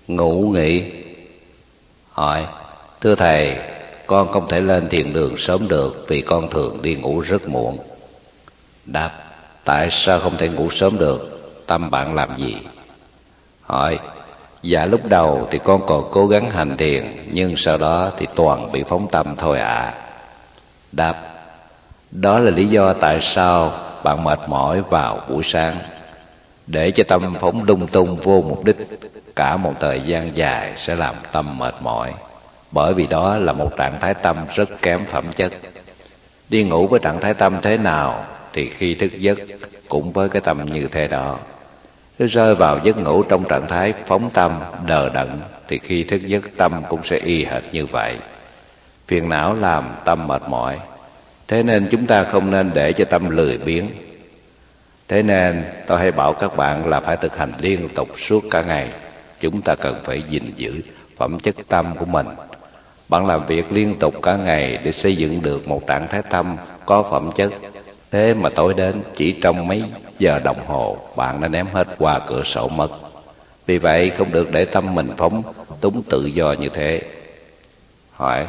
Ngủ nghỉ. Hỏi: thưa thầy, con không thể lên thiền đường sớm được vì con thường đi ngủ rất muộn. Đáp: tại sao không thể ngủ sớm được? Tâm bạn làm gì? Hỏi: dạ lúc đầu thì con còn cố gắng hành thiền, nhưng sau đó thì toàn bị phóng tâm thôi ạ. Đáp: đó là lý do tại sao bạn mệt mỏi vào buổi sáng. Để cho tâm phóng lung tung vô mục đích cả một thời gian dài sẽ làm tâm mệt mỏi, bởi vì đó là một trạng thái tâm rất kém phẩm chất. Đi ngủ với trạng thái tâm thế nào thì khi thức giấc cũng với cái tâm như thế đó. Nếu rơi vào giấc ngủ trong trạng thái phóng tâm, đờ đẫn thì khi thức giấc tâm cũng sẽ y hệt như vậy. Phiền não làm tâm mệt mỏi, thế nên chúng ta không nên để cho tâm lười biếng. Thế nên tôi hay bảo các bạn là phải thực hành liên tục suốt cả ngày. Chúng ta cần phải gìn giữ phẩm chất tâm của mình. Bạn làm việc liên tục cả ngày để xây dựng được một trạng thái tâm có phẩm chất. Thế mà tối đến chỉ trong mấy giờ đồng hồ bạn đã ném hết qua cửa sổ mất. Vì vậy không được để tâm mình phóng túng tự do như thế. Hỏi: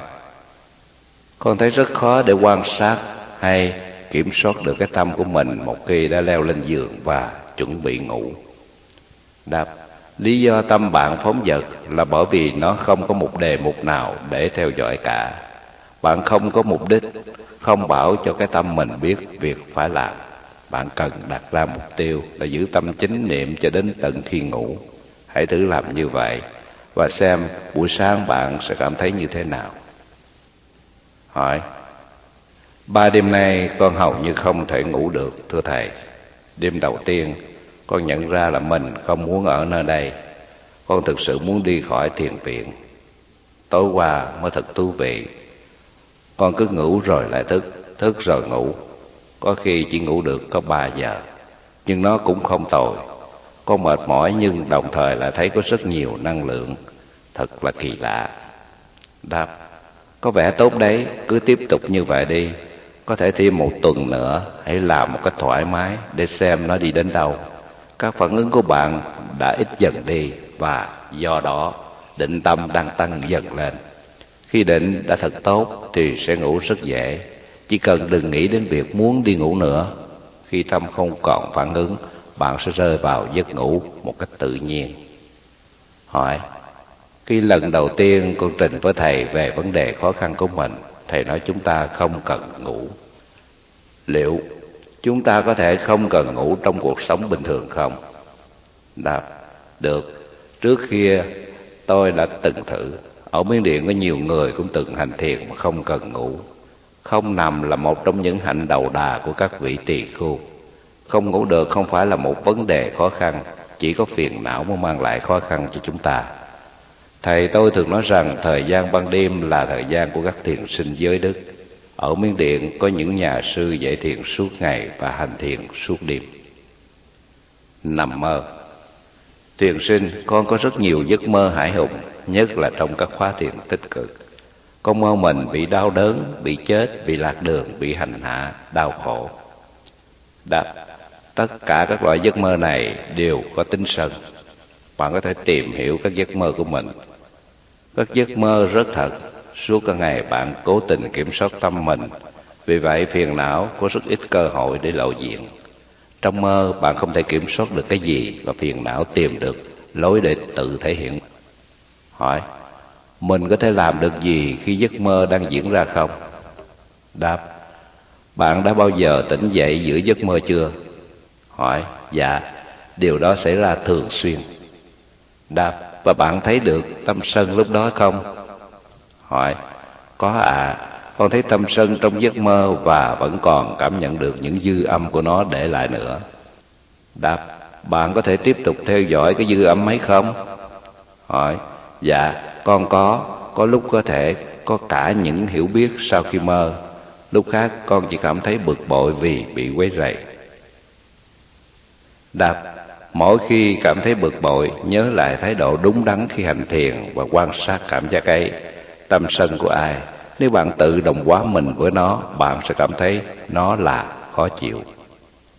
con thấy rất khó để quan sát hay kiểm soát được cái tâm của mình một khi đã leo lên giường và chuẩn bị ngủ. Đáp: lý do tâm bạn phóng dật là bởi vì nó không có một đề mục nào để theo dõi cả. Bạn không có mục đích, không bảo cho cái tâm mình biết việc phải làm. Bạn cần đặt ra mục tiêu là giữ tâm chánh niệm cho đến tận khi ngủ. Hãy thử làm như vậy và xem buổi sáng bạn sẽ cảm thấy như thế nào. Hỏi: 3 đêm nay con hầu như không thể ngủ được, thưa thầy. Đêm đầu tiên con nhận ra là mình không muốn ở nơi đây. Con thực sự muốn đi khỏi thiền viện. Tối qua mới thật thú vị. Con cứ ngủ rồi lại thức, thức rồi ngủ. Có khi chỉ ngủ được có 3 giờ, nhưng nó cũng không tồi. Con mệt mỏi nhưng đồng thời lại thấy có rất nhiều năng lượng. Thật là kỳ lạ. Đáp: có vẻ tốt đấy, cứ tiếp tục như vậy đi. Có thể thêm 1 tuần nữa, hãy làm một cách thoải mái để xem nó đi đến đâu. Các phản ứng của bạn đã ít dần đi và do đó định tâm đang tăng dần lên. Khi định đã thật tốt thì sẽ ngủ rất dễ. Chỉ cần đừng nghĩ đến việc muốn đi ngủ nữa. Khi tâm không còn phản ứng, bạn sẽ rơi vào giấc ngủ một cách tự nhiên. Hỏi: khi lần đầu tiên con trình với thầy về vấn đề khó khăn của mình, thầy nói chúng ta không cần ngủ. Liệu chúng ta có thể không cần ngủ trong cuộc sống bình thường không? Đáp: được. Trước kia tôi đã từng thử. Ở Miến Điện có nhiều người cũng từng hành thiền mà không cần ngủ. Không nằm là một trong những hạnh đầu đà của các vị tỳ khưu. Không ngủ được không phải là một vấn đề khó khăn, chỉ có phiền não mới mang lại khó khăn cho chúng ta. Thầy tôi thường nói rằng thời gian ban đêm là thời gian của các thiền sinh giới đức. Ở Miến Điện có những nhà sư dạy thiền suốt ngày và hành thiền suốt đêm. Nằm mơ. Thiền sinh, con có rất nhiều giấc mơ hãi hùng, nhất là trong các khóa thiền tích cực. Con mơ mình bị đau đớn, bị chết, bị lạc đường, bị hành hạ, đau khổ. Đáp: tất cả các loại giấc mơ này đều có tính sân. Bạn có thể tìm hiểu các giấc mơ của mình. Các giấc mơ rất thật. Suốt cả ngày bạn cố tình kiểm soát tâm mình. Vì vậy phiền não có rất ít cơ hội để lộ diện. Trong mơ bạn không thể kiểm soát được cái gì và phiền não tìm được lối để tự thể hiện. Hỏi: mình có thể làm được gì khi giấc mơ đang diễn ra không? Đáp: bạn đã bao giờ tỉnh dậy giữa giấc mơ chưa? Hỏi: dạ, điều đó xảy ra thường xuyên. Đáp: và bạn thấy được tâm sân lúc đó không? Hỏi: có ạ. Con thấy tâm sân trong giấc mơ và vẫn còn cảm nhận được những dư âm của nó để lại nữa. Đáp: bạn có thể tiếp tục theo dõi cái dư âm ấy không? Hỏi: dạ, con có lúc có thể có cả những hiểu biết sau khi mơ. Lúc khác con chỉ cảm thấy bực bội vì bị quấy rầy. Đáp: mỗi khi cảm thấy bực bội, nhớ lại thái độ đúng đắn khi hành thiền và quan sát cảm giác ấy. Tâm sân của ai, nếu bạn tự đồng hóa mình với nó, bạn sẽ cảm thấy nó là khó chịu.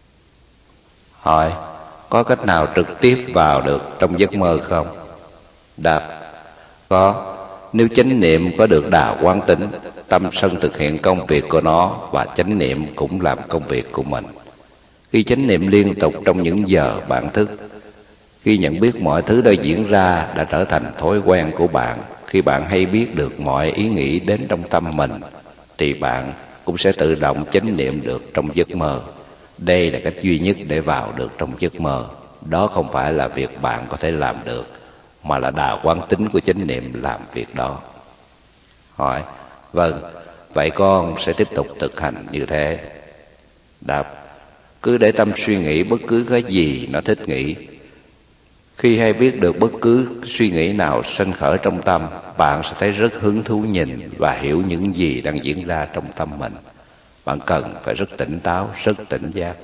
Hỏi: có cách nào trực tiếp vào được trong giấc mơ không? Đáp: có. Nếu chánh niệm có được đà quán tính, tâm sân thực hiện công việc của nó và chánh niệm cũng làm công việc của mình. Khi chánh niệm liên tục trong những giờ bạn thức, khi nhận biết mọi thứ đã diễn ra đã trở thành thói quen của bạn, khi bạn hay biết được mọi ý nghĩ đến trong tâm mình, thì bạn cũng sẽ tự động chánh niệm được trong giấc mơ. Đây là cách duy nhất để vào được trong giấc mơ. Đó không phải là việc bạn có thể làm được, mà là đà quán tính của chánh niệm làm việc đó. Hỏi: vâng, vậy con sẽ tiếp tục thực hành như thế. Đáp: cứ để tâm suy nghĩ bất cứ cái gì nó thích nghĩ. Khi hay biết được bất cứ suy nghĩ nào sanh khởi trong tâm, bạn sẽ thấy rất hứng thú nhìn và hiểu những gì đang diễn ra trong tâm mình. Bạn cần phải rất tỉnh táo, rất tỉnh giác.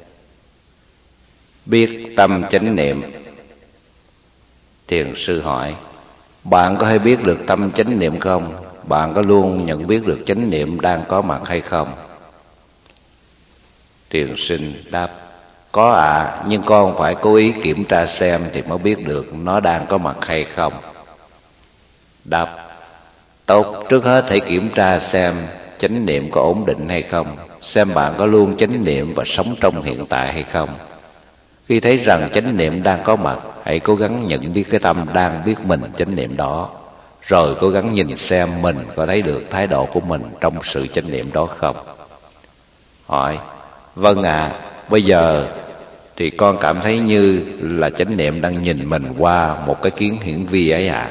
Biết tâm chánh niệm. Thiền sư hỏi: bạn có hay biết được tâm chánh niệm không? Bạn có luôn nhận biết được chánh niệm đang có mặt hay không? Thiền sinh đáp: có ạ, nhưng con phải cố ý kiểm tra xem thì mới biết được nó đang có mặt hay không. Đáp: tốt, trước hết hãy kiểm tra xem chánh niệm có ổn định hay không, xem bạn có luôn chánh niệm và sống trong hiện tại hay không. Khi thấy rằng chánh niệm đang có mặt, hãy cố gắng nhận biết cái tâm đang biết mình chánh niệm đó, rồi cố gắng nhìn xem mình có thấy được thái độ của mình trong sự chánh niệm đó không. Hỏi: vâng ạ, bây giờ thì con cảm thấy như là chánh niệm đang nhìn mình qua một cái kiến hiển vi ấy ạ.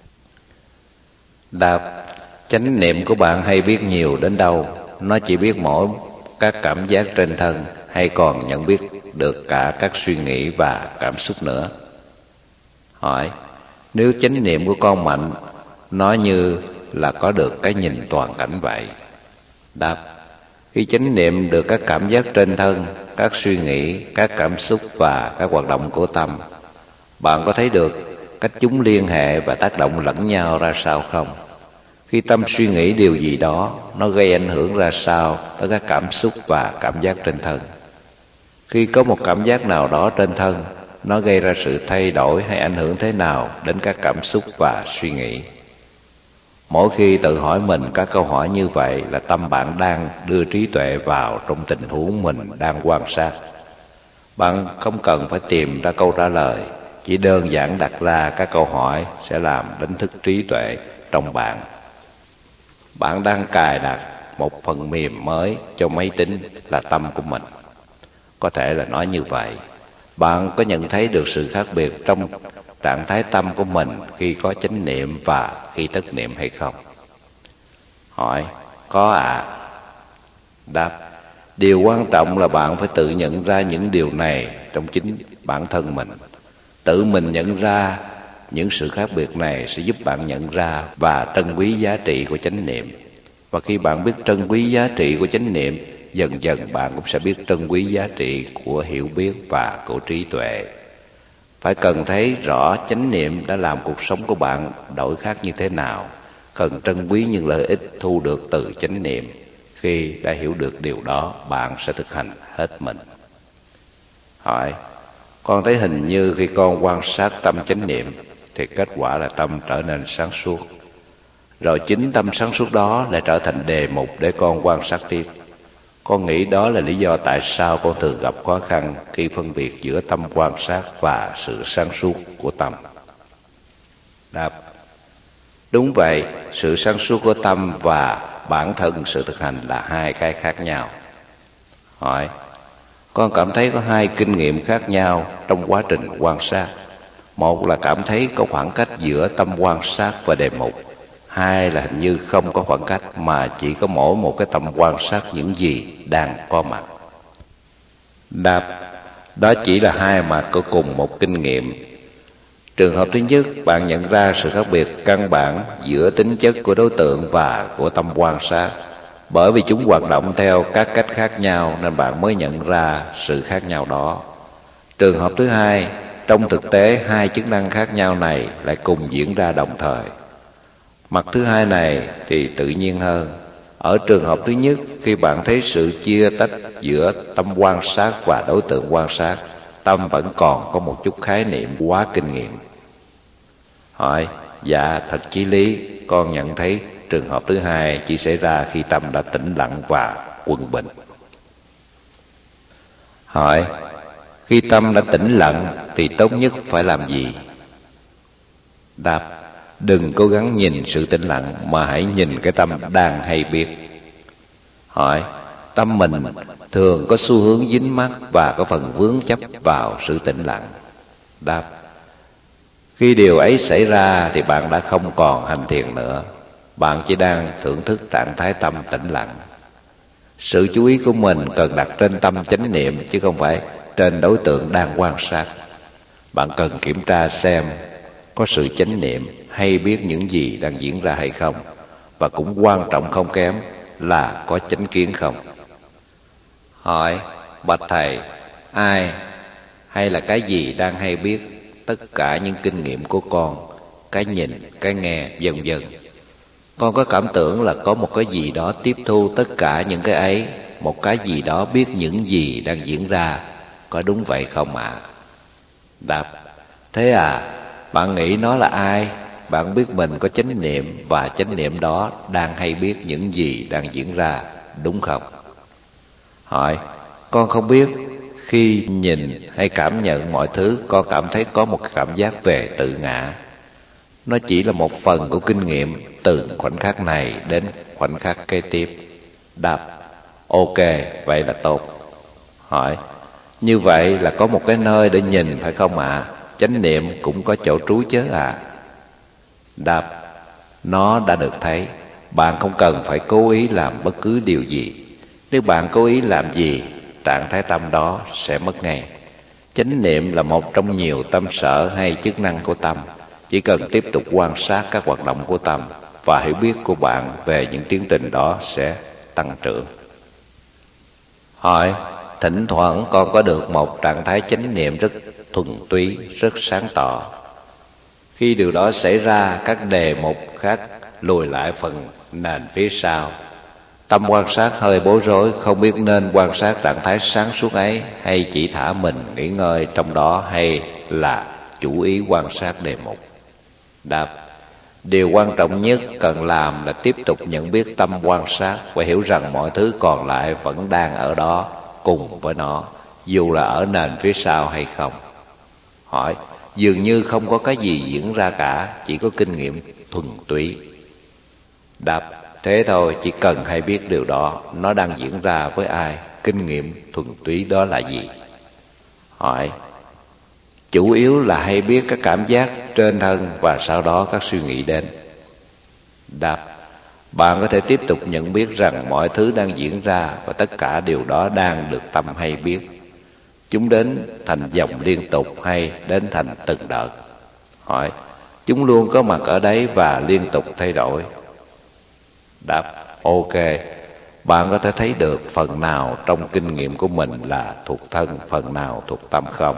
Đáp: chánh niệm của bạn hay biết nhiều đến đâu? Nó chỉ biết mỗi các cảm giác trên thân, hay còn nhận biết được cả các suy nghĩ và cảm xúc nữa? Hỏi: nếu chánh niệm của con mạnh, nó như là có được cái nhìn toàn cảnh vậy. Đáp: khi chánh niệm được các cảm giác trên thân, các suy nghĩ, các cảm xúc và các hoạt động của tâm, bạn có thấy được cách chúng liên hệ và tác động lẫn nhau ra sao không? Khi tâm suy nghĩ điều gì đó, nó gây ảnh hưởng ra sao tới các cảm xúc và cảm giác trên thân? Khi có một cảm giác nào đó trên thân, nó gây ra sự thay đổi hay ảnh hưởng thế nào đến các cảm xúc và suy nghĩ? Mỗi khi tự hỏi mình các câu hỏi như vậy là tâm bạn đang đưa trí tuệ vào trong tình huống mình đang quan sát. Bạn không cần phải tìm ra câu trả lời, chỉ đơn giản đặt ra các câu hỏi sẽ làm đánh thức trí tuệ trong bạn. Bạn đang cài đặt một phần mềm mới cho máy tính là tâm của mình. Có thể là nói như vậy. Bạn có nhận thấy được sự khác biệt trong trạng thái tâm của mình khi có chánh niệm và khi thất niệm hay không? Hỏi: có ạ. Đáp: điều quan trọng là bạn phải tự nhận ra những điều này trong chính bản thân mình. Tự mình nhận ra những sự khác biệt này sẽ giúp bạn nhận ra và trân quý giá trị của chánh niệm. Và khi bạn biết trân quý giá trị của chánh niệm, dần dần bạn cũng sẽ biết trân quý giá trị của hiểu biết và của trí tuệ. Phải cần thấy rõ chánh niệm đã làm cuộc sống của bạn đổi khác như thế nào, cần trân quý những lợi ích thu được từ chánh niệm. Khi đã hiểu được điều đó, bạn sẽ thực hành hết mình. Hỏi: con thấy hình như khi con quan sát tâm chánh niệm thì kết quả là tâm trở nên sáng suốt. Rồi chính tâm sáng suốt đó lại trở thành đề mục để con quan sát tiếp. Con nghĩ đó là lý do tại sao con thường gặp khó khăn khi phân biệt giữa tâm quan sát và sự sáng suốt của tâm. Đáp: đúng vậy, sự sáng suốt của tâm và bản thân sự thực hành là hai cái khác nhau. Hỏi: con cảm thấy có hai kinh nghiệm khác nhau trong quá trình quan sát. Một là cảm thấy có khoảng cách giữa tâm quan sát và đề mục. Hai là hình như không có khoảng cách mà chỉ có mỗi một cái tâm quan sát những gì đang có mặt. Đáp: đó chỉ là hai mặt của cùng một kinh nghiệm. Trường hợp thứ nhất, bạn nhận ra sự khác biệt căn bản giữa tính chất của đối tượng và của tâm quan sát. Bởi vì chúng hoạt động theo các cách khác nhau nên bạn mới nhận ra sự khác nhau đó. Trường hợp thứ hai, trong thực tế hai chức năng khác nhau này lại cùng diễn ra đồng thời. Mặt thứ hai này thì tự nhiên hơn. Ở trường hợp thứ nhất, khi bạn thấy sự chia tách giữa tâm quan sát và đối tượng quan sát, tâm vẫn còn có một chút khái niệm quá kinh nghiệm. Hỏi: Dạ, thật chí lý, con nhận thấy trường hợp thứ hai chỉ xảy ra khi tâm đã tĩnh lặng và quân bình. Hỏi: Khi tâm đã tĩnh lặng thì tốt nhất phải làm gì? Đáp: Đừng cố gắng nhìn sự tĩnh lặng mà hãy nhìn cái tâm đang hay biết. Hỏi: Tâm mình thường có xu hướng dính mắc và có phần vướng chấp vào sự tĩnh lặng. Đáp: Khi điều ấy xảy ra thì bạn đã không còn hành thiền nữa, bạn chỉ đang thưởng thức trạng thái tâm tĩnh lặng. Sự chú ý của mình cần đặt trên tâm chánh niệm chứ không phải trên đối tượng đang quan sát. Bạn cần kiểm tra xem có sự chánh niệm hay biết những gì đang diễn ra hay không, và cũng quan trọng không kém là có chánh kiến không. Hỏi: Bạch thầy, ai hay là cái gì đang hay biết tất cả những kinh nghiệm của con, cái nhìn, cái nghe, vân vân? Con có cảm tưởng là có một cái gì đó tiếp thu tất cả những cái ấy, một cái gì đó biết những gì đang diễn ra, có đúng vậy không ạ? Đáp: Thế à, bạn nghĩ nó là ai? Bạn biết mình có chánh niệm và chánh niệm đó đang hay biết những gì đang diễn ra, đúng không? Hỏi: Con không biết. Khi nhìn hay cảm nhận mọi thứ, con cảm thấy có một cảm giác về tự ngã. Nó chỉ là một phần của kinh nghiệm từ khoảnh khắc này đến khoảnh khắc kế tiếp. Đáp: Ok, vậy là tốt. Hỏi: Như vậy là có một cái nơi để nhìn phải không ạ? Chánh niệm cũng có chỗ trú chứ ạ? Đáp: Nó đã được thấy. Bạn không cần phải cố ý làm bất cứ điều gì. Nếu bạn cố ý làm gì, trạng thái tâm đó sẽ mất ngay. Chánh niệm là một trong nhiều tâm sở hay chức năng của tâm. Chỉ cần tiếp tục quan sát các hoạt động của tâm, và hiểu biết của bạn về những tiến trình đó sẽ tăng trưởng. Hỏi: Thỉnh thoảng con có được một trạng thái chánh niệm rất thuần túy, rất sáng tỏ. Khi điều đó xảy ra, các đề mục khác lùi lại phần nền phía sau. Tâm quan sát hơi bối rối, không biết nên quan sát trạng thái sáng suốt ấy hay chỉ thả mình nghỉ ngơi trong đó, hay là chủ ý quan sát đề mục. Đáp: Điều quan trọng nhất cần làm là tiếp tục nhận biết tâm quan sát và hiểu rằng mọi thứ còn lại vẫn đang ở đó cùng với nó, dù là ở nền phía sau hay không. Hỏi: Dường như không có cái gì diễn ra cả, chỉ có kinh nghiệm thuần túy. Đáp: Thế thôi, chỉ cần hay biết điều đó, nó đang diễn ra với ai, kinh nghiệm thuần túy đó là gì? Hỏi: Chủ yếu là hay biết các cảm giác trên thân và sau đó các suy nghĩ đến. Đáp: Bạn có thể tiếp tục nhận biết rằng mọi thứ đang diễn ra và tất cả điều đó đang được tâm hay biết. Chúng đến thành dòng liên tục hay đến thành từng đợt? Hỏi: Chúng luôn có mặt ở đấy và liên tục thay đổi. Đáp: Ok. Bạn có thể thấy được phần nào trong kinh nghiệm của mình là thuộc thân, phần nào thuộc tâm không?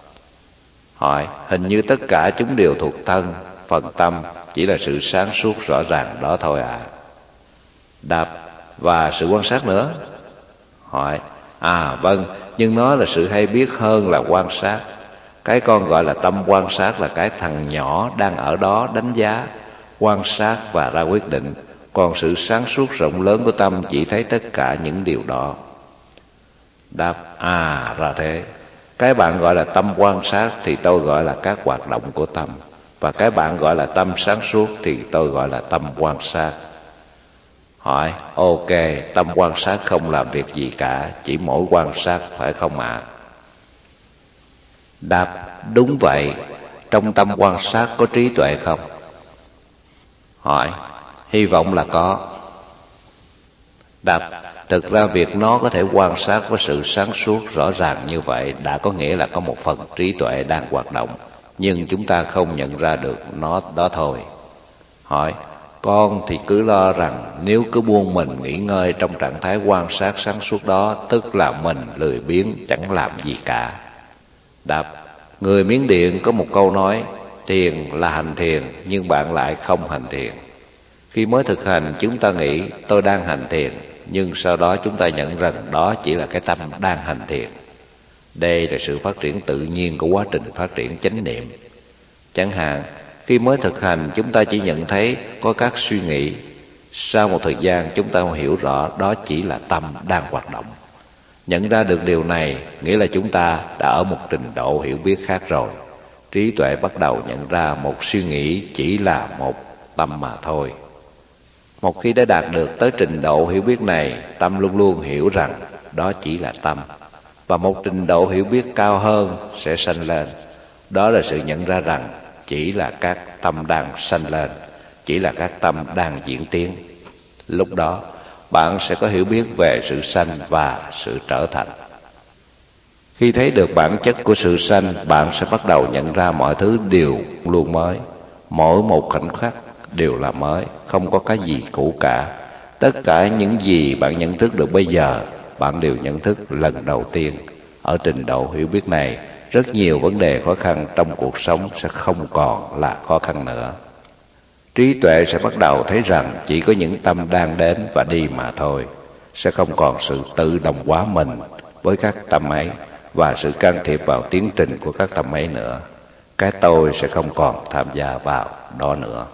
Hỏi: Hình như tất cả chúng đều thuộc thân, phần tâm chỉ là sự sáng suốt rõ ràng đó thôi ạ. Đáp: Và sự quan sát nữa? Hỏi: Vâng, nhưng nó là sự hay biết hơn là quan sát. Cái con gọi là tâm quan sát là cái thằng nhỏ đang ở đó đánh giá, quan sát và ra quyết định. Còn sự sáng suốt rộng lớn của tâm chỉ thấy tất cả những điều đó. Đáp: Ra thế. Cái bạn gọi là tâm quan sát thì tôi gọi là các hoạt động của tâm, và cái bạn gọi là tâm sáng suốt thì tôi gọi là tâm quan sát. Hỏi: Ok, tâm quan sát không làm việc gì cả, chỉ mỗi quan sát phải không ạ? Đáp: Đúng vậy. Trong tâm quan sát có trí tuệ không? Hỏi: Hy vọng là có. Đáp: Thực ra việc nó có thể quan sát với sự sáng suốt rõ ràng như vậy đã có nghĩa là có một phần trí tuệ đang hoạt động, nhưng chúng ta không nhận ra được nó đó thôi. Hỏi: Con thì cứ lo rằng nếu cứ buông mình nghỉ ngơi trong trạng thái quan sát sáng suốt đó, tức là mình lười biếng chẳng làm gì cả. Đáp: Người Miến Điện có một câu nói: Thiền là hành thiền, nhưng bạn lại không hành thiền. Khi mới thực hành, chúng ta nghĩ tôi đang hành thiền, nhưng sau đó chúng ta nhận rằng đó chỉ là cái tâm đang hành thiền. Đây là sự phát triển tự nhiên của quá trình phát triển chánh niệm. Chẳng hạn, Khi mới thực hành, chúng ta chỉ nhận thấy có các suy nghĩ. Sau một thời gian, chúng ta hiểu rõ đó chỉ là tâm đang hoạt động. Nhận ra được điều này nghĩa là chúng ta đã ở một trình độ hiểu biết khác rồi. Trí tuệ bắt đầu nhận ra một suy nghĩ chỉ là một tâm mà thôi. Một khi đã đạt được tới trình độ hiểu biết này, tâm luôn luôn hiểu rằng đó chỉ là tâm. Và một trình độ hiểu biết cao hơn sẽ sanh lên. Đó là sự nhận ra rằng chỉ là các tâm đang sanh lên, chỉ là các tâm đang diễn tiến. Lúc đó, bạn sẽ có hiểu biết về sự sanh và sự trở thành. Khi thấy được bản chất của sự sanh, bạn sẽ bắt đầu nhận ra mọi thứ đều luôn mới. Mỗi một khoảnh khắc đều là mới, không có cái gì cũ cả. Tất cả những gì bạn nhận thức được bây giờ, bạn đều nhận thức lần đầu tiên. Ở trình độ hiểu biết này, rất nhiều vấn đề khó khăn trong cuộc sống sẽ không còn là khó khăn nữa. Trí tuệ sẽ bắt đầu thấy rằng chỉ có những tâm đang đến và đi mà thôi. Sẽ không còn sự tự động hóa mình với các tâm ấy và sự can thiệp vào tiến trình của các tâm ấy nữa. Cái tôi sẽ không còn tham gia vào đó nữa.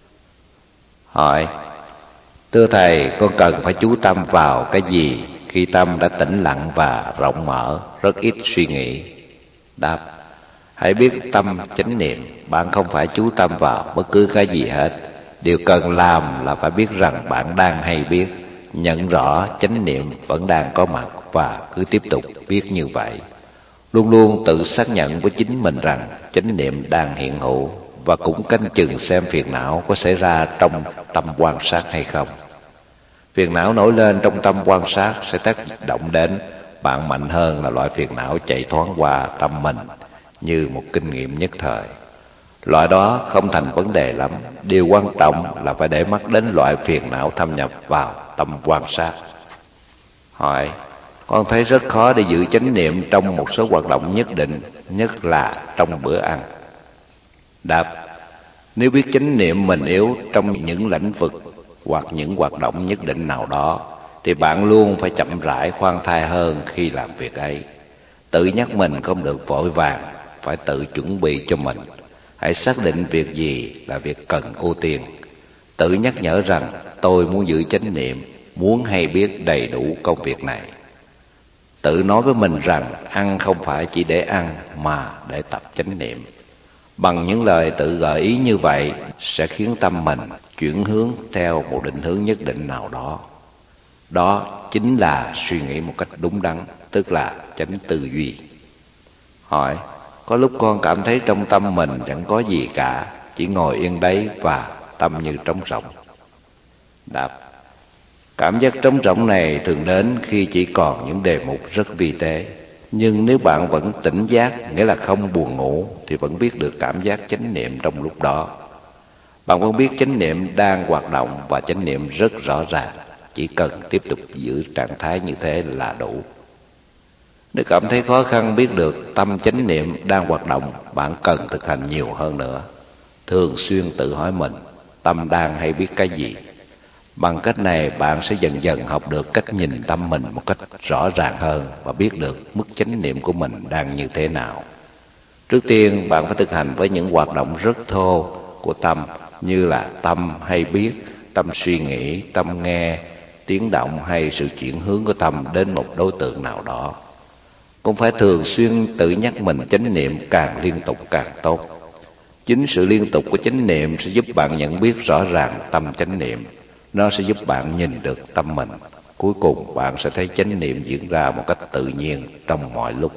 Hỏi: thưa Thầy, con cần phải chú tâm vào cái gì khi tâm đã tĩnh lặng và rộng mở, rất ít suy nghĩ? Đáp: hãy biết tâm chánh niệm, bạn không phải chú tâm vào bất cứ cái gì hết. Điều cần làm là phải biết rằng bạn đang hay biết, nhận rõ chánh niệm vẫn đang có mặt và cứ tiếp tục biết như vậy. Luôn luôn tự xác nhận với chính mình rằng chánh niệm đang hiện hữu và cũng canh chừng xem phiền não có xảy ra trong tâm quan sát hay không. Phiền não nổi lên trong tâm quan sát sẽ tác động đến bạn mạnh hơn là loại phiền não chạy thoáng qua tâm mình như một kinh nghiệm nhất thời. Loại đó không thành vấn đề lắm. Điều quan trọng là phải để mắt đến loại phiền não thâm nhập vào tâm quan sát. Hỏi: con thấy rất khó để giữ chánh niệm trong một số hoạt động nhất định, nhất là trong bữa ăn. Đáp: nếu biết chánh niệm mình yếu trong những lĩnh vực hoặc những hoạt động nhất định nào đó, thì bạn luôn phải chậm rãi khoan thai hơn khi làm việc ấy. Tự nhắc mình không được vội vàng, phải tự chuẩn bị cho mình. Hãy xác định việc gì là việc cần ưu tiên. Tự nhắc nhở rằng tôi muốn giữ chánh niệm, muốn hay biết đầy đủ công việc này. Tự nói với mình rằng ăn không phải chỉ để ăn mà để tập chánh niệm. Bằng những lời tự gợi ý như vậy sẽ khiến tâm mình chuyển hướng theo một định hướng nhất định nào đó. Đó chính là suy nghĩ một cách đúng đắn, tức là chánh tư duy. Hỏi: có lúc con cảm thấy trong tâm mình chẳng có gì cả, chỉ ngồi yên đấy và tâm như trống rỗng. Đáp: cảm giác trống rỗng này thường đến khi chỉ còn những đề mục rất vi tế. Nhưng nếu bạn vẫn tỉnh giác, nghĩa là không buồn ngủ, thì vẫn biết được cảm giác chánh niệm trong lúc đó. Bạn vẫn biết chánh niệm đang hoạt động và chánh niệm rất rõ ràng. Chỉ cần tiếp tục giữ trạng thái như thế là đủ. Nếu cảm thấy khó khăn biết được tâm chánh niệm đang hoạt động, bạn cần thực hành nhiều hơn nữa. Thường xuyên tự hỏi mình, tâm đang hay biết cái gì? Bằng cách này bạn sẽ dần dần học được cách nhìn tâm mình một cách rõ ràng hơn và biết được mức chánh niệm của mình đang như thế nào. Trước tiên bạn phải thực hành với những hoạt động rất thô của tâm, như là tâm hay biết, tâm suy nghĩ, tâm nghe, tiếng động hay sự chuyển hướng của tâm đến một đối tượng nào đó. Cũng phải thường xuyên tự nhắc mình chánh niệm, càng liên tục càng tốt. Chính sự liên tục của chánh niệm sẽ giúp bạn nhận biết rõ ràng tâm chánh niệm. Nó sẽ giúp bạn nhìn được tâm mình. Cuối cùng bạn sẽ thấy chánh niệm diễn ra một cách tự nhiên trong mọi lúc.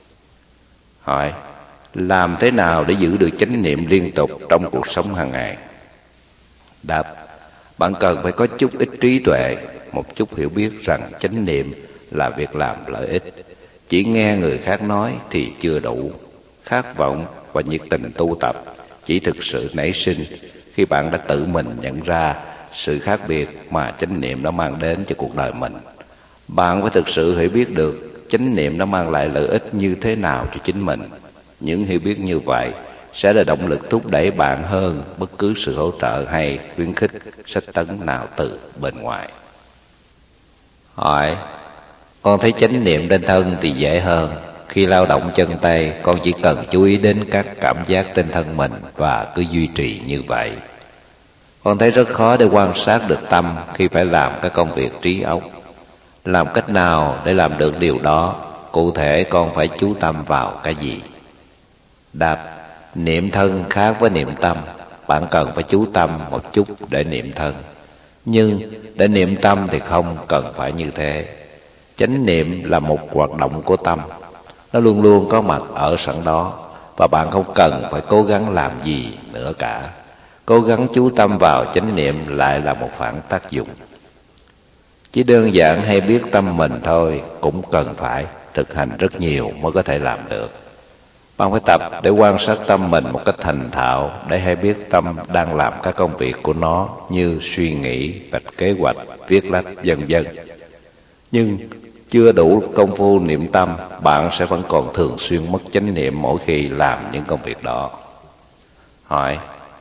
Hỏi: làm thế nào để giữ được chánh niệm liên tục trong cuộc sống hàng ngày? Đáp: bạn cần phải có chút ít trí tuệ, một chút hiểu biết rằng chánh niệm là việc làm lợi ích. Chỉ nghe người khác nói thì chưa đủ. Khát vọng và nhiệt tình tu tập chỉ thực sự nảy sinh khi bạn đã tự mình nhận ra sự khác biệt mà chánh niệm đã mang đến cho cuộc đời mình. Bạn phải thực sự hiểu biết được chánh niệm đã mang lại lợi ích như thế nào cho chính mình. Những hiểu biết như vậy sẽ là động lực thúc đẩy bạn hơn bất cứ sự hỗ trợ hay khuyến khích sách tấn nào từ bên ngoài. Hỏi: con thấy chánh niệm trên thân thì dễ hơn, khi lao động chân tay, con chỉ cần chú ý đến các cảm giác trên thân mình và cứ duy trì như vậy. Con thấy rất khó để quan sát được tâm khi phải làm các công việc trí óc. Làm cách nào để làm được điều đó? Cụ thể con phải chú tâm vào cái gì? Đáp: niệm thân khác với niệm tâm. Bạn cần phải chú tâm một chút để niệm thân, nhưng để niệm tâm thì không cần phải như thế. Chánh niệm là một hoạt động của tâm, nó luôn luôn có mặt ở sẵn đó, và bạn không cần phải cố gắng làm gì nữa cả. Cố gắng chú tâm vào chánh niệm lại là một phản tác dụng. Chỉ đơn giản hay biết tâm mình thôi cũng cần phải thực hành rất nhiều mới có thể làm được. Bạn phải tập để quan sát tâm mình một cách thành thạo, để hay biết tâm đang làm các công việc của nó như suy nghĩ, vạch kế hoạch, viết lách, vân vân. Nhưng chưa đủ công phu niệm tâm, bạn sẽ vẫn còn thường xuyên mất chánh niệm mỗi khi làm những công việc đó. Hỏi: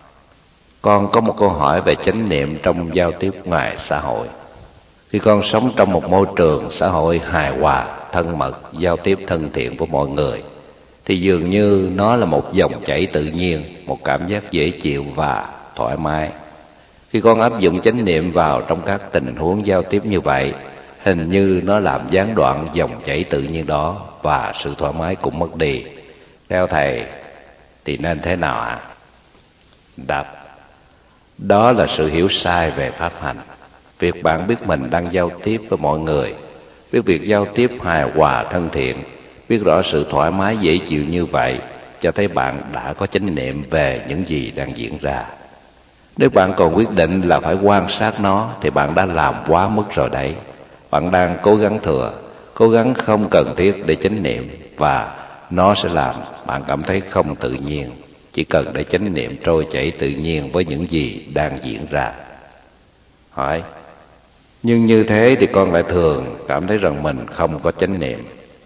con có một câu hỏi về chánh niệm trong giao tiếp ngoài xã hội. Khi con sống trong một môi trường xã hội hài hòa, thân mật, giao tiếp thân thiện với mọi người, thì dường như nó là một dòng chảy tự nhiên, một cảm giác dễ chịu và thoải mái. Khi con áp dụng chánh niệm vào trong các tình huống giao tiếp như vậy, hình như nó làm gián đoạn dòng chảy tự nhiên đó và sự thoải mái cũng mất đi. Theo thầy thì nên thế nào ạ? Đáp: đó là sự hiểu sai về pháp hành. Việc bạn biết mình đang giao tiếp với mọi người, biết việc giao tiếp hài hòa thân thiện, biết rõ sự thoải mái dễ chịu như vậy, cho thấy bạn đã có chánh niệm về những gì đang diễn ra. Nếu bạn còn quyết định là phải quan sát nó thì bạn đã làm quá mức rồi đấy. Bạn đang cố gắng thừa, cố gắng không cần thiết để chánh niệm, và nó sẽ làm bạn cảm thấy không tự nhiên. Chỉ cần để chánh niệm trôi chảy tự nhiên với những gì đang diễn ra. Hỏi: nhưng như thế thì con lại thường cảm thấy rằng mình không có chánh niệm.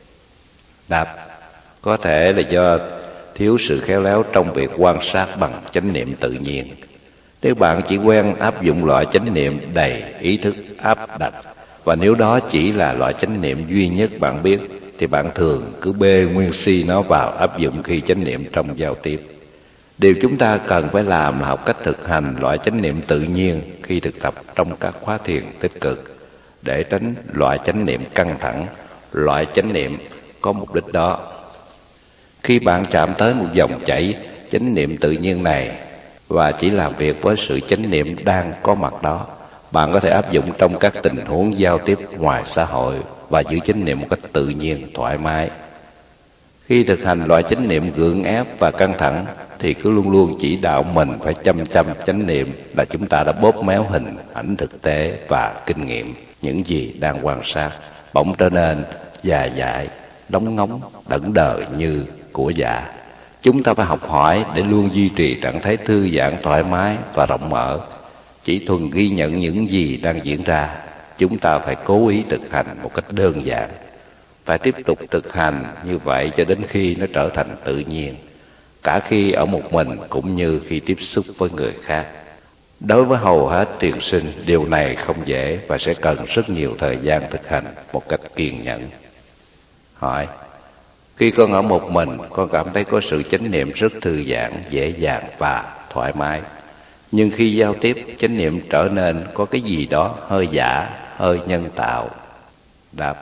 Đáp: có thể là do thiếu sự khéo léo trong việc quan sát bằng chánh niệm tự nhiên. Nếu bạn chỉ quen áp dụng loại chánh niệm đầy ý thức áp đặt, và nếu đó chỉ là loại chánh niệm duy nhất bạn biết, thì bạn thường cứ bê nguyên si nó vào áp dụng khi chánh niệm trong giao tiếp. Điều chúng ta cần phải làm là học cách thực hành loại chánh niệm tự nhiên khi thực tập trong các khóa thiền tích cực, để tránh loại chánh niệm căng thẳng. Loại chánh niệm có mục đích đó. Khi bạn chạm tới một dòng chảy chánh niệm tự nhiên này và chỉ làm việc với sự chánh niệm đang có mặt đó, bạn có thể áp dụng trong các tình huống giao tiếp ngoài xã hội và giữ chánh niệm một cách tự nhiên, thoải mái. Khi thực hành loại chánh niệm gượng ép và căng thẳng thì cứ luôn luôn chỉ đạo mình phải chăm chánh niệm, là chúng ta đã bóp méo hình ảnh thực tế và kinh nghiệm những gì đang quan sát, bỗng trở nên già dại, đóng ngóng, đẫn đờ như của dạ. Chúng ta phải học hỏi để luôn duy trì trạng thái thư giãn, thoải mái và rộng mở. Chỉ thuần ghi nhận những gì đang diễn ra. Chúng ta phải cố ý thực hành một cách đơn giản. Phải tiếp tục thực hành như vậy cho đến khi nó trở thành tự nhiên, cả khi ở một mình cũng như khi tiếp xúc với người khác. Đối với hầu hết thiền sinh, điều này không dễ và sẽ cần rất nhiều thời gian thực hành một cách kiên nhẫn. Hỏi: khi con ở một mình, con cảm thấy có sự chánh niệm rất thư giãn, dễ dàng và thoải mái. Nhưng khi giao tiếp, chánh niệm trở nên có cái gì đó hơi giả, hơi nhân tạo. Đáp: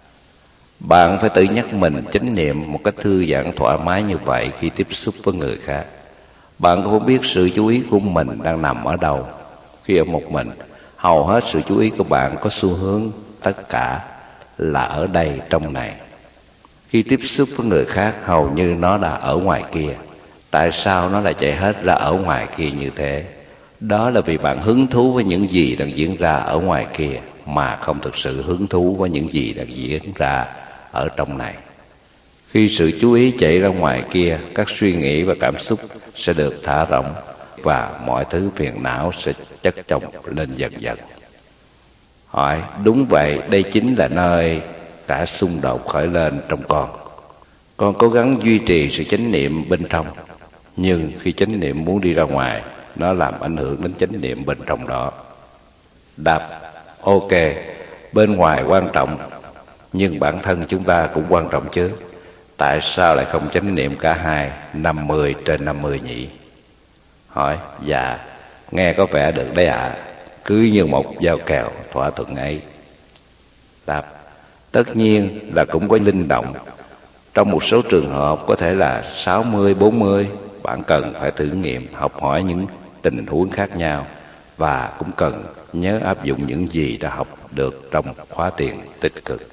bạn phải tự nhắc mình chánh niệm một cách thư giãn thoải mái như vậy khi tiếp xúc với người khác. Bạn cũng biết sự chú ý của mình đang nằm ở đâu. Khi ở một mình, hầu hết sự chú ý của bạn có xu hướng tất cả là ở đây trong này. Khi tiếp xúc với người khác, hầu như nó đã ở ngoài kia. Tại sao nó lại chạy hết ra ở ngoài kia như thế? Đó là vì bạn hứng thú với những gì đang diễn ra ở ngoài kia, mà không thực sự hứng thú với những gì đang diễn ra ở trong này. Khi sự chú ý chạy ra ngoài kia, các suy nghĩ và cảm xúc sẽ được thả rỗng, và mọi thứ phiền não sẽ chất chồng lên dần dần. Hỏi: đúng vậy, đây chính là nơi cả xung đột khởi lên trong con. Con cố gắng duy trì sự chánh niệm bên trong, nhưng khi chánh niệm muốn đi ra ngoài, nó làm ảnh hưởng đến chánh niệm bên trong đó. Đáp: ok, bên ngoài quan trọng, nhưng bản thân chúng ta cũng quan trọng chứ. tại sao lại không chánh niệm cả hai, 50/50 nhỉ? Hỏi: dạ, nghe có vẻ được đấy ạ. Cứ như một giao kèo thỏa thuận ấy. Đáp: tất nhiên là cũng có linh động. Trong một số trường hợp có thể là 60/40. Bạn cần phải thử nghiệm, học hỏi những tình huống khác nhau, và cũng cần nhớ áp dụng những gì đã học được trong khóa thiền tích cực.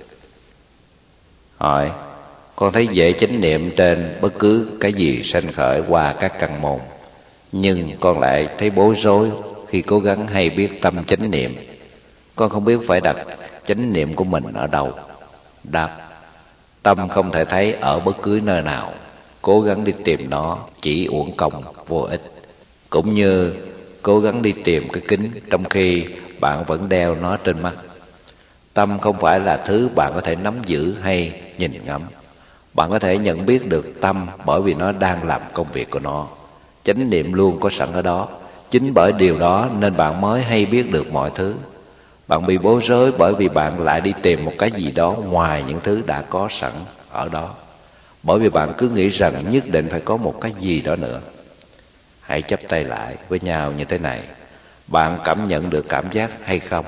Hỏi: con thấy dễ chánh niệm trên bất cứ cái gì sanh khởi qua các căn môn, nhưng con lại thấy bối rối khi cố gắng hay biết tâm chánh niệm. Con không biết phải đặt chánh niệm của mình ở đâu. Đáp: tâm không thể thấy ở bất cứ nơi nào. Cố gắng đi tìm nó chỉ uổng công vô ích. Cũng như cố gắng đi tìm cái kính trong khi bạn vẫn đeo nó trên mắt. Tâm không phải là thứ bạn có thể nắm giữ hay nhìn ngắm. Bạn có thể nhận biết được tâm bởi vì nó đang làm công việc của nó. Chánh niệm luôn có sẵn ở đó. Chính bởi điều đó nên bạn mới hay biết được mọi thứ. Bạn bị bối rối bởi vì bạn lại đi tìm một cái gì đó ngoài những thứ đã có sẵn ở đó. Bởi vì bạn cứ nghĩ rằng nhất định phải có một cái gì đó nữa. Hãy chắp tay lại với nhau như thế này: bạn cảm nhận được cảm giác hay không?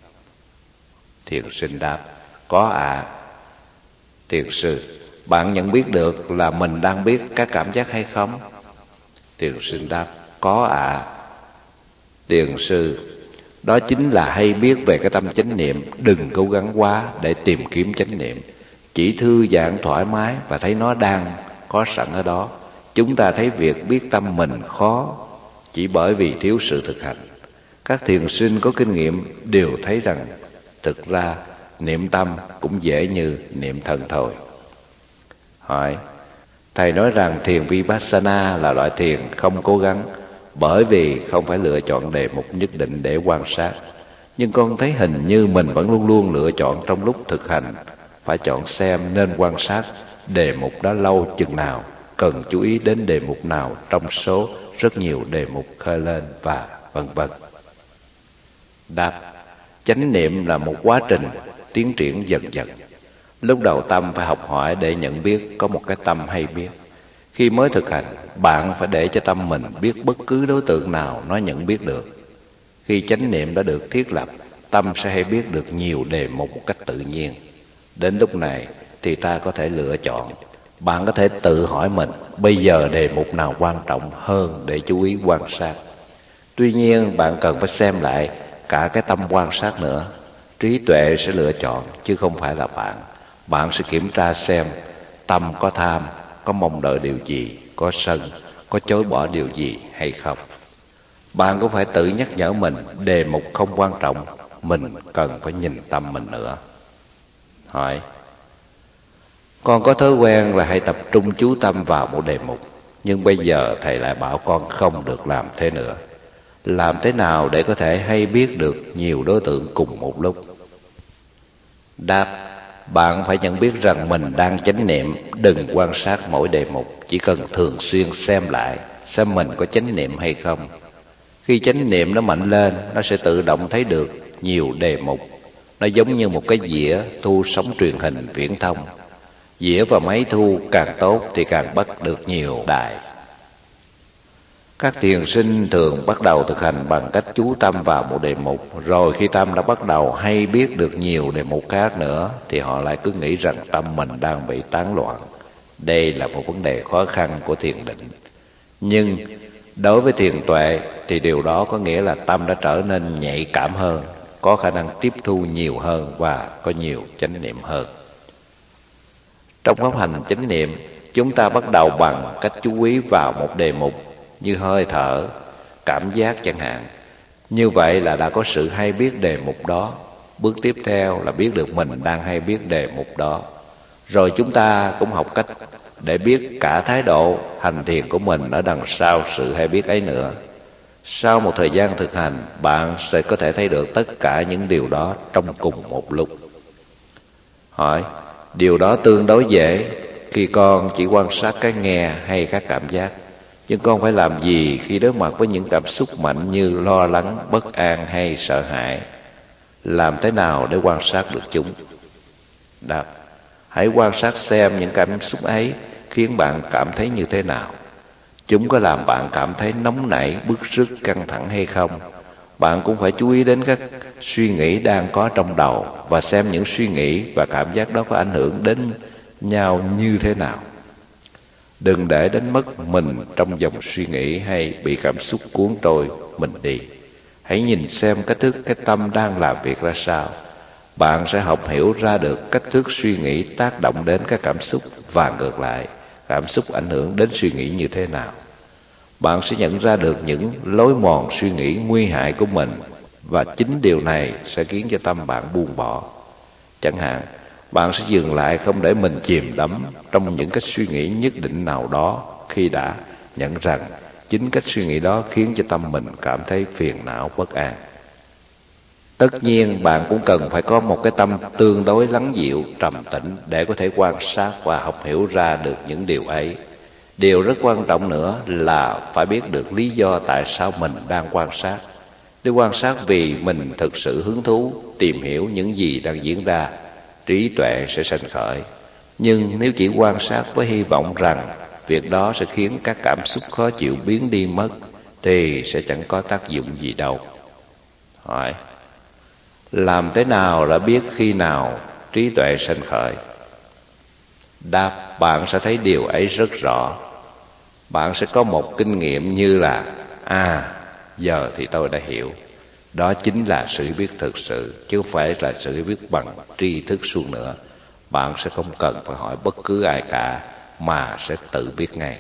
Thiền sinh đáp: có ạ. Thiền sư: bạn nhận biết được là mình đang biết các cảm giác hay không? Thiền sinh đáp: có ạ. Thiền sư: đó chính là hay biết về cái tâm chánh niệm. Đừng cố gắng quá để tìm kiếm chánh niệm. Chỉ thư giãn thoải mái và thấy nó đang có sẵn ở đó. Chúng ta thấy việc biết tâm mình khó chỉ bởi vì thiếu sự thực hành. Các thiền sinh có kinh nghiệm đều thấy rằng thực ra niệm tâm cũng dễ như niệm thần thôi. Hỏi: thầy nói rằng thiền Vipassana là loại thiền không cố gắng, bởi vì không phải lựa chọn đề mục nhất định để quan sát. Nhưng con thấy hình như mình vẫn luôn luôn lựa chọn trong lúc thực hành, phải chọn xem nên quan sát đề mục đó lâu chừng nào, cần chú ý đến đề mục nào trong số rất nhiều đề mục khơi lên, và vân vân. Đáp: chánh niệm là một quá trình tiến triển dần dần. Lúc đầu tâm phải học hỏi để nhận biết có một cái tâm hay biết. Khi mới thực hành, bạn phải để cho tâm mình biết bất cứ đối tượng nào nó nhận biết được. Khi chánh niệm đã được thiết lập, tâm sẽ hay biết được nhiều đề mục một cách tự nhiên. Đến lúc này thì ta có thể lựa chọn. Bạn có thể tự hỏi mình bây giờ đề mục nào quan trọng hơn để chú ý quan sát. Tuy nhiên bạn cần phải xem lại cả cái tâm quan sát nữa. Trí tuệ sẽ lựa chọn chứ không phải là bạn. Bạn sẽ kiểm tra xem tâm có tham, có mong đợi điều gì, có sân, có chối bỏ điều gì hay không. Bạn cũng phải tự nhắc nhở mình đề mục không quan trọng, mình cần phải nhìn tâm mình nữa. Hỏi: con có thói quen là hay tập trung chú tâm vào một đề mục, nhưng bây giờ thầy lại bảo con không được làm thế nữa. Làm thế nào để có thể hay biết được nhiều đối tượng cùng một lúc? Đáp: bạn phải nhận biết rằng mình đang chánh niệm. Đừng quan sát mỗi đề mục, chỉ cần thường xuyên xem lại xem mình có chánh niệm hay không. Khi chánh niệm nó mạnh lên, nó sẽ tự động thấy được nhiều đề mục. Nó giống như một cái dĩa thu sóng truyền hình viễn thông. Dĩa và máy thu càng tốt thì càng bắt được nhiều đài. Các thiền sinh thường bắt đầu thực hành bằng cách chú tâm vào một đề mục, rồi khi tâm đã bắt đầu hay biết được nhiều đề mục khác nữa thì họ lại cứ nghĩ rằng tâm mình đang bị tán loạn. Đây là một vấn đề khó khăn của thiền định. Nhưng đối với thiền tuệ thì điều đó có nghĩa là tâm đã trở nên nhạy cảm hơn, có khả năng tiếp thu nhiều hơn và có nhiều chánh niệm hơn. Trong pháp hành chánh niệm, chúng ta bắt đầu bằng cách chú ý vào một đề mục như hơi thở, cảm giác chẳng hạn. Như vậy là đã có sự hay biết đề mục đó. Bước tiếp theo là biết được mình đang hay biết đề mục đó. Rồi chúng ta cũng học cách để biết cả thái độ hành thiền của mình ở đằng sau sự hay biết ấy nữa. Sau một thời gian thực hành, bạn sẽ có thể thấy được tất cả những điều đó trong cùng một lúc. Hỏi: điều đó tương đối dễ khi con chỉ quan sát cái nghe hay các cảm giác. Nhưng con phải làm gì khi đối mặt với những cảm xúc mạnh như lo lắng, bất an hay sợ hãi? Làm thế nào để quan sát được chúng? Đáp: Hãy quan sát xem những cảm xúc ấy khiến bạn cảm thấy như thế nào. Chúng có làm bạn cảm thấy nóng nảy, bức rứt, căng thẳng hay không? Bạn cũng phải chú ý đến các suy nghĩ đang có trong đầu và xem những suy nghĩ và cảm giác đó có ảnh hưởng đến nhau như thế nào. Đừng để đánh mất mình trong dòng suy nghĩ hay bị cảm xúc cuốn trôi mình đi. Hãy nhìn xem cách thức cái tâm đang làm việc ra sao. Bạn sẽ học hiểu ra được cách thức suy nghĩ tác động đến các cảm xúc và ngược lại, cảm xúc ảnh hưởng đến suy nghĩ như thế nào. Bạn sẽ nhận ra được những lối mòn suy nghĩ nguy hại của mình, và chính điều này sẽ khiến cho tâm bạn buông bỏ. Chẳng hạn, bạn sẽ dừng lại không để mình chìm đắm trong những cách suy nghĩ nhất định nào đó khi đã nhận rằng chính cách suy nghĩ đó khiến cho tâm mình cảm thấy phiền não bất an. Tất nhiên, bạn cũng cần phải có một cái tâm tương đối lắng dịu, trầm tĩnh để có thể quan sát và học hiểu ra được những điều ấy. Điều rất quan trọng nữa là phải biết được lý do tại sao mình đang quan sát. Nếu quan sát vì mình thực sự hứng thú tìm hiểu những gì đang diễn ra, trí tuệ sẽ sanh khởi. Nhưng nếu chỉ quan sát với hy vọng rằng việc đó sẽ khiến các cảm xúc khó chịu biến đi mất, thì sẽ chẳng có tác dụng gì đâu. Hỏi: làm thế nào đã biết khi nào trí tuệ sanh khởi? Đáp: bạn sẽ thấy điều ấy rất rõ. Bạn sẽ có một kinh nghiệm như là: giờ thì tôi đã hiểu. Đó chính là sự biết thực sự, chứ không phải là sự biết bằng tri thức suông nữa. Bạn sẽ không cần phải hỏi bất cứ ai cả, mà sẽ tự biết ngay.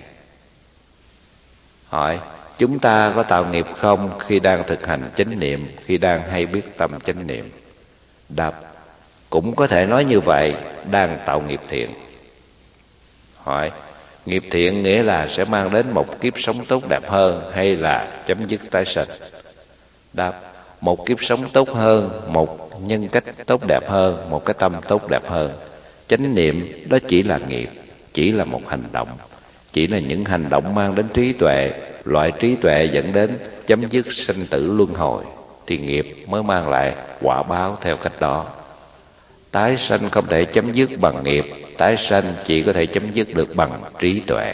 Hỏi: chúng ta có tạo nghiệp không khi đang thực hành chánh niệm, khi đang hay biết tâm chánh niệm? Đáp: cũng có thể nói như vậy, đang tạo nghiệp thiện. Hỏi: nghiệp thiện nghĩa là sẽ mang đến một kiếp sống tốt đẹp hơn hay là chấm dứt tái sanh? Đáp: một kiếp sống tốt hơn, một nhân cách tốt đẹp hơn, một cái tâm tốt đẹp hơn. Chánh niệm đó chỉ là nghiệp, chỉ là một hành động, chỉ là những hành động mang đến trí tuệ. Loại trí tuệ dẫn đến chấm dứt sanh tử luân hồi, thì nghiệp mới mang lại quả báo theo cách đó. Tái sanh không thể chấm dứt bằng nghiệp, tái sanh chỉ có thể chấm dứt được bằng trí tuệ.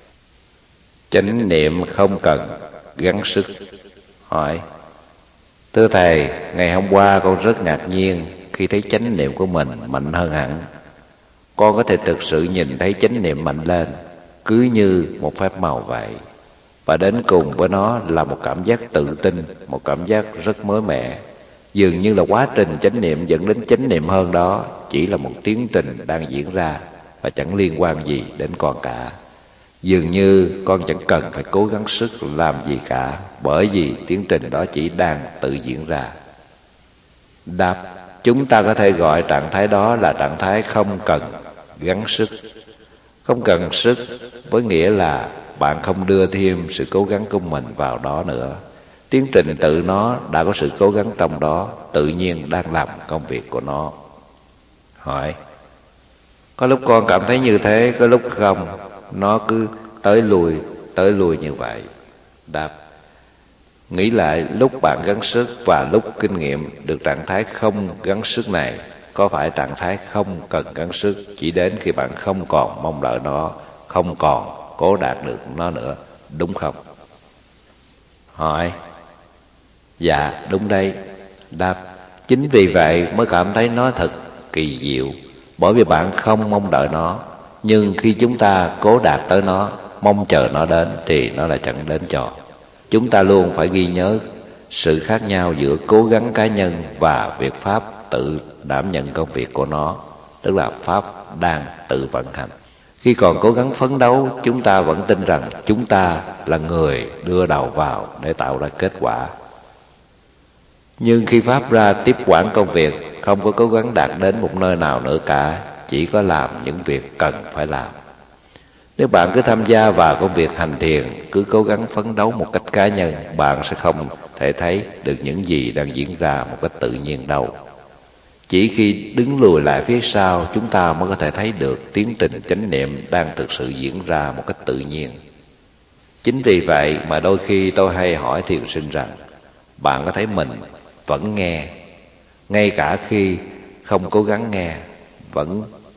Chánh niệm không cần gắng sức. Hỏi: thưa thầy, ngày hôm qua con rất ngạc nhiên khi thấy chánh niệm của mình mạnh hơn hẳn. Con có thể thực sự nhìn thấy chánh niệm mạnh lên, cứ như một phép màu vậy. Và đến cùng với nó là một cảm giác tự tin, một cảm giác rất mới mẻ. Dường như là quá trình chánh niệm dẫn đến chánh niệm hơn đó chỉ là một tiến trình đang diễn ra và chẳng liên quan gì đến con cả. Dường như con chẳng cần phải cố gắng sức làm gì cả, bởi vì tiến trình đó chỉ đang tự diễn ra. Đáp: chúng ta có thể gọi trạng thái đó là trạng thái không cần gắng sức. Không cần sức với nghĩa là bạn không đưa thêm sự cố gắng của mình vào đó nữa. Tiến trình tự nó đã có sự cố gắng trong đó, tự nhiên đang làm công việc của nó. Hỏi: có lúc con cảm thấy như thế, có lúc không, nó cứ tới lui như vậy. Đáp: nghĩ lại lúc bạn gắng sức và lúc kinh nghiệm được trạng thái không gắng sức này, có phải trạng thái không cần gắng sức chỉ đến khi bạn không còn mong đợi nó, không còn cố đạt được nó nữa, đúng không? Hỏi: dạ, đúng đấy. Đáp: chính vì vậy mới cảm thấy nó thật kỳ diệu, bởi vì bạn không mong đợi nó. Nhưng khi chúng ta cố đạt tới nó, mong chờ nó đến, thì nó lại chẳng đến cho. Chúng ta luôn phải ghi nhớ sự khác nhau giữa cố gắng cá nhân và việc Pháp tự đảm nhận công việc của nó, tức là Pháp đang tự vận hành. Khi còn cố gắng phấn đấu, chúng ta vẫn tin rằng chúng ta là người đưa đầu vào để tạo ra kết quả. Nhưng khi Pháp ra tiếp quản công việc, không có cố gắng đạt đến một nơi nào nữa cả, chỉ có làm những việc cần phải làm. Nếu bạn cứ tham gia vào công việc hành thiền, cứ cố gắng phấn đấu một cách cá nhân, bạn sẽ không thể thấy được những gì đang diễn ra một cách tự nhiên đâu. Chỉ khi đứng lùi lại phía sau, chúng ta mới có thể thấy được tiến trình chánh niệm đang thực sự diễn ra một cách tự nhiên. Chính vì vậy mà đôi khi tôi hay hỏi thiền sinh rằng: bạn có thấy mình vẫn nghe, ngay cả khi không cố gắng nghe, vẫn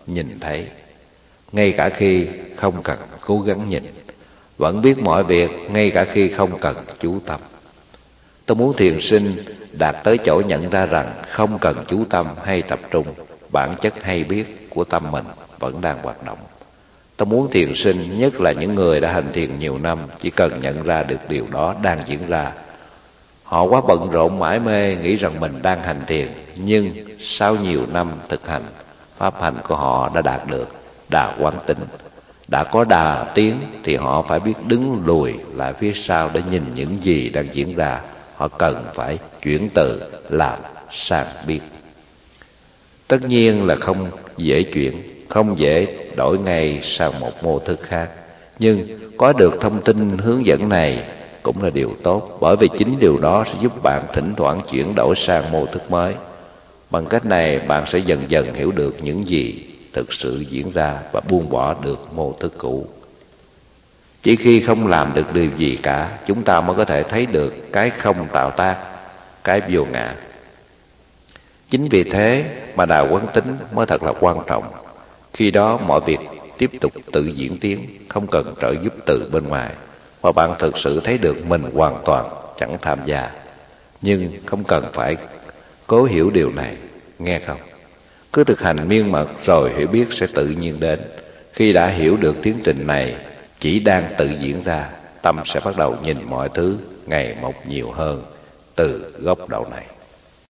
nhìn thấy, ngay cả khi không cần cố gắng nhìn, vẫn biết mọi việc ngay cả khi không cần chú tâm. Tôi muốn thiền sinh đạt tới chỗ nhận ra rằng không cần chú tâm hay tập trung, bản chất hay biết của tâm mình vẫn đang hoạt động. Tôi muốn thiền sinh, nhất là những người đã hành thiền nhiều năm, chỉ cần nhận ra được điều đó đang diễn ra. Họ quá bận rộn mải mê nghĩ rằng mình đang hành thiền, nhưng sau nhiều năm thực hành, pháp hành của họ đã đạt được đà quán tịnh. Đã có đà tiến thì họ phải biết đứng lùi lại phía sau để nhìn những gì đang diễn ra. Họ cần phải chuyển từ làm sang biết. Tất nhiên là không dễ chuyển, không dễ đổi ngay sang một mô thức khác. Nhưng có được thông tin hướng dẫn này cũng là điều tốt, bởi vì chính điều đó sẽ giúp bạn thỉnh thoảng chuyển đổi sang mô thức mới. Bằng cách này bạn sẽ dần dần hiểu được những gì thực sự diễn ra và buông bỏ được mô thức cũ. Chỉ khi không làm được điều gì cả, chúng ta mới có thể thấy được cái không tạo tác, cái vô ngã. Chính vì thế mà đà quán tính mới thật là quan trọng. Khi đó mọi việc tiếp tục tự diễn tiến, không cần trợ giúp từ bên ngoài, và bạn thực sự thấy được mình hoàn toàn chẳng tham gia. Nhưng không cần phải cố hiểu điều này, nghe không? Cứ thực hành miên mật rồi hiểu biết sẽ tự nhiên đến. Khi đã hiểu được tiến trình này chỉ đang tự diễn ra, tâm sẽ bắt đầu nhìn mọi thứ ngày một nhiều hơn từ góc độ này.